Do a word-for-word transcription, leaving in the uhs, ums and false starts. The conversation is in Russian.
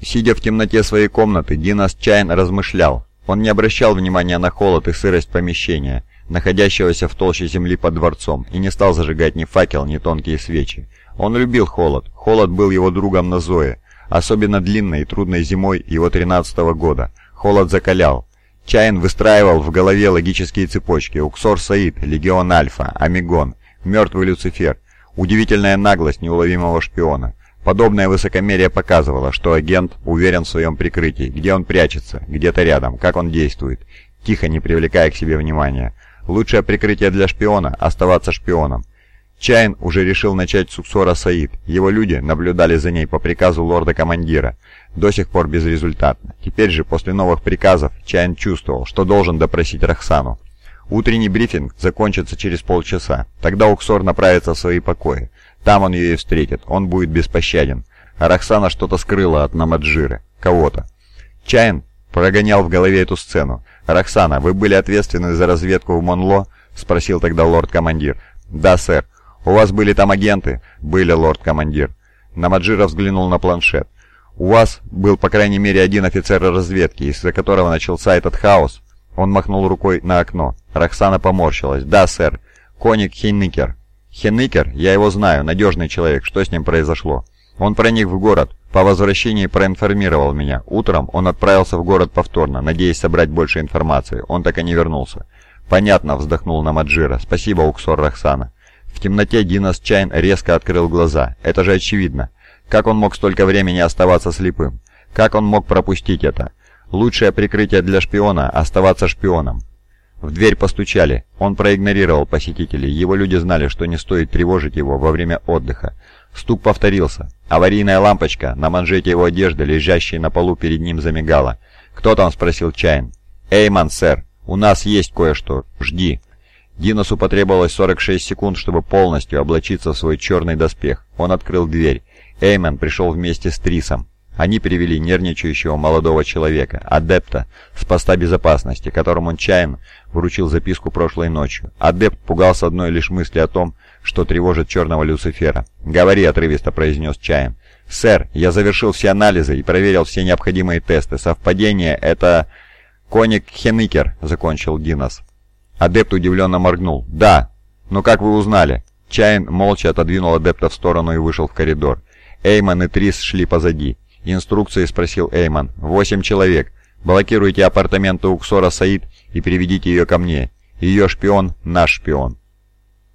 Сидя в темноте своей комнаты, Динас Чайн размышлял. Он не обращал внимания на холод и сырость помещения, находящегося в толще земли под дворцом, и не стал зажигать ни факел, ни тонкие свечи. Он любил холод. Холод был его другом на Зое, особенно длинной и трудной зимой его тринадцатого года. Холод закалял. Чайн выстраивал в голове логические цепочки. Уксор Саид, Легион Альфа, Амигон, Мертвый Люцифер. Удивительная наглость неуловимого шпиона. Подобное высокомерие показывало, что агент уверен в своем прикрытии, где он прячется, где-то рядом, как он действует, тихо, не привлекая к себе внимания. Лучшее прикрытие для шпиона – оставаться шпионом. Чайн уже решил начать с Уксора Саид. Его люди наблюдали за ней по приказу лорда-командира. До сих пор безрезультатно. Теперь же, после новых приказов, Чайн чувствовал, что должен допросить Роксану. Утренний брифинг закончится через полчаса. Тогда Уксор направится в свои покои. Там он ее и встретит. Он будет беспощаден. А Роксана что-то скрыла от Намаджиры. Кого-то. Чайн прогонял в голове эту сцену. «Роксана, вы были ответственны за разведку в Монло?» — спросил тогда лорд-командир. «Да, сэр». «У вас были там агенты?» «Были, лорд-командир». Намаджира взглянул на планшет. «У вас был, по крайней мере, один офицер разведки, из-за которого начался этот хаос?» Он махнул рукой на окно. Роксана поморщилась. «Да, сэр. Коник Хенникер». «Хенникер? Я его знаю. Надежный человек. Что с ним произошло?» «Он проник в город. По возвращении проинформировал меня. Утром он отправился в город повторно, надеясь собрать больше информации. Он так и не вернулся». «Понятно», — вздохнул Намаджира. «Спасибо, Уксор Роксана». В темноте Динас Чайн резко открыл глаза. Это же очевидно. Как он мог столько времени оставаться слепым? Как он мог пропустить это? Лучшее прикрытие для шпиона – оставаться шпионом. В дверь постучали. Он проигнорировал посетителей. Его люди знали, что не стоит тревожить его во время отдыха. Стук повторился. Аварийная лампочка на манжете его одежды, лежащей на полу перед ним, замигала. «Кто там?» – спросил Чайн. «Эйман, сэр. У нас есть кое-что. Жди». Диносу потребовалось сорок шесть секунд, чтобы полностью облачиться в свой черный доспех. Он открыл дверь. Эйман пришел вместе с Трисом. Они привели нервничающего молодого человека, адепта с поста безопасности, которому Чайн вручил записку прошлой ночью. Адепт пугался одной лишь мысли о том, что тревожит черного Люцифера. «Говори», — отрывисто произнес Чайн. «Сэр, я завершил все анализы и проверил все необходимые тесты. Совпадение — это... Коник Хенникер», — закончил Динос. Адепт удивленно моргнул. «Да. Но как вы узнали?» Чайн молча отодвинул адепта в сторону и вышел в коридор. Эйман и Трис шли позади. «Инструкции?» — спросил Эйман. «Восемь человек. Блокируйте апартаменты Уксора Саид и приведите ее ко мне. Ее шпион — наш шпион».